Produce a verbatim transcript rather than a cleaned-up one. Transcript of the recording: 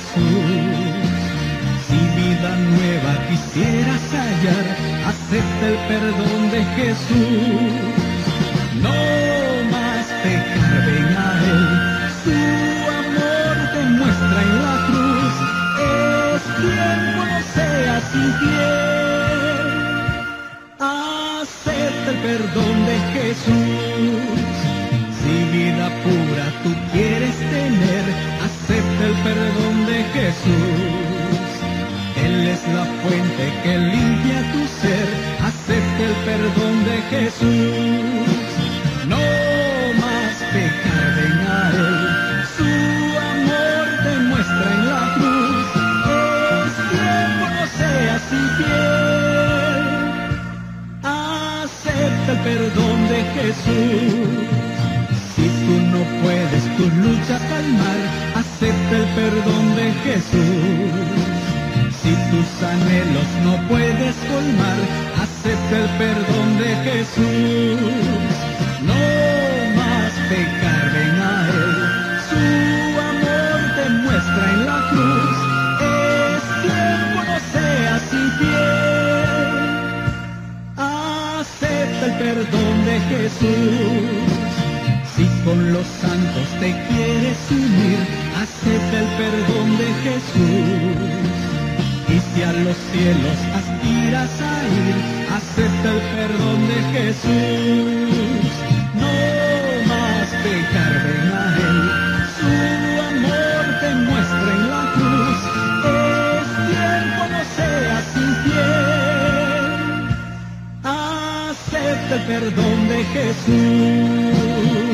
Jesús. Si vida nueva quisieras hallar, acepta el perdón de Jesús. No más pecar, ven a Él, su amor te muestra en la cruz. Es tiempo, no seas infiel, acepta el perdón de Jesús. Si vida pura tú quieres tener, acepta el perdón de Jesús. Él es la fuente que limpia tu ser, acepta el perdón de Jesús. No más pecar, ven a Él, su amor te muestra en la cruz. Es tiempo, no seas infiel, acepta el perdón de Jesús. Si tú no puedes tu lucha calmar, acepta el perdón de Jesús. Si tus anhelos no puedes colmar, acepta el perdón de Jesús. No más pecar, ven a Él, su amor te muestra en la cruz. Es tiempo, no seas infiel, acepta el perdón de Jesús. Si con los santos te quieres unir, acepta el perdón de Jesús. Y si a los cielos aspiras a ir, acepta el perdón de Jesús. No más pecar, ven a Él, su amor te muestra en la cruz. Es tiempo, no seas infiel, acepta el perdón de Jesús.